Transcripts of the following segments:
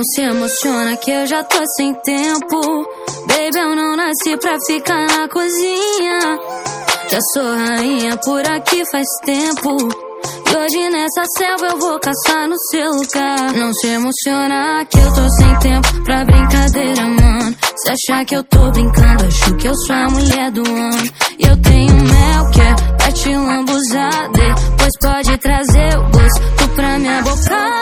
Não se emociona que eu já tô sem tempo. Baby, eu não nasci pra ficar na cozinha. Já sou rainha por aqui faz tempo. E hoje nessa selva eu vou caçar no seu lugar. Não se emociona que eu tô sem tempo pra brincadeira, mano. Se achar que eu tô brincando, acho que eu sou a mulher do ano. E eu tenho mel que é pra te lambuzar. Depois pode trazer o gosto pra minha boca.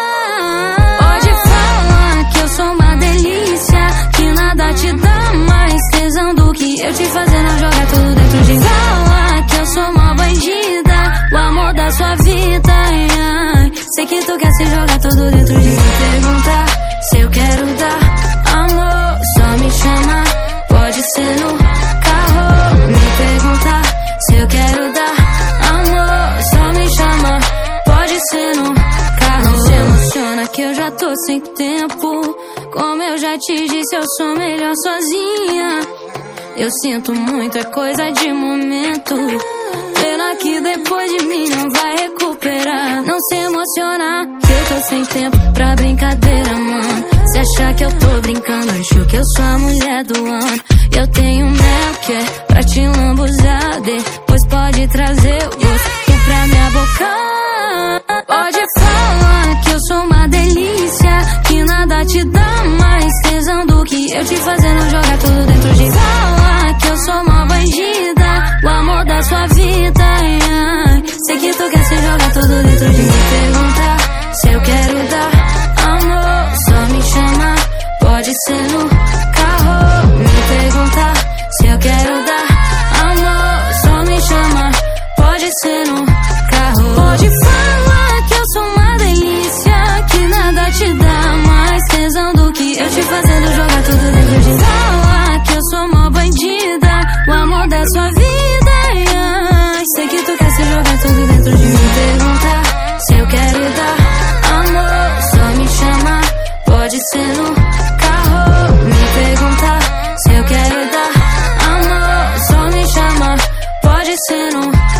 Pode falar que eu sou uma delícia, que nada te dá mais tesão do que eu te fazendo jogar tudo dentro de mim. Fala que eu sou uma bandida, o amor da sua vida, ai, ai. Sei que tu quer se jogar tudo dentro de mim. Perguntar se eu quero dar amor, só me chamar, pode ser no carro. Me perguntar se eu quero dar amor, só me chamar, pode ser no carro. Não se emociona que eu já tô sem tempo. Como eu já te disse, eu sou melhor sozinha. Eu sinto muito, é coisa de momento. Pena que depois de mim não vai recuperar. Não se emociona que eu tô sem tempo pra brincadeira, mano. Se achar que eu tô brincando, acho que eu sou a mulher do ano. Eu tenho mel que é pra te lambuzar. Depois pode trazer o gosto pra minha boca. Pode falar que eu sou uma delícia, que nada te dá mais tesão do que eu te fazendo jogar tudo dentro de mim. Fala que eu sou uma bandida, o amor da sua vida, ai, ai. Sei que tu quer se jogar tudo dentro de mim. Perguntar se eu quero dar amor, só me chamar, pode ser no carro. Me perguntar se eu quero dar amor, só me chamar, pode ser no carro. Pode falar que eu sou uma delícia, que nada te dá mais tesão do que eu te fazendo jogar tudo dentro de mim. Fala que eu sou uma bandida, o amor da sua vida, ai, ai. Sei que tu quer se jogar tudo dentro de mim. Perguntar se eu quero dar amor, só me chamar, pode ser no carro. Me perguntar se eu quero dar amor, só me chamar, pode ser no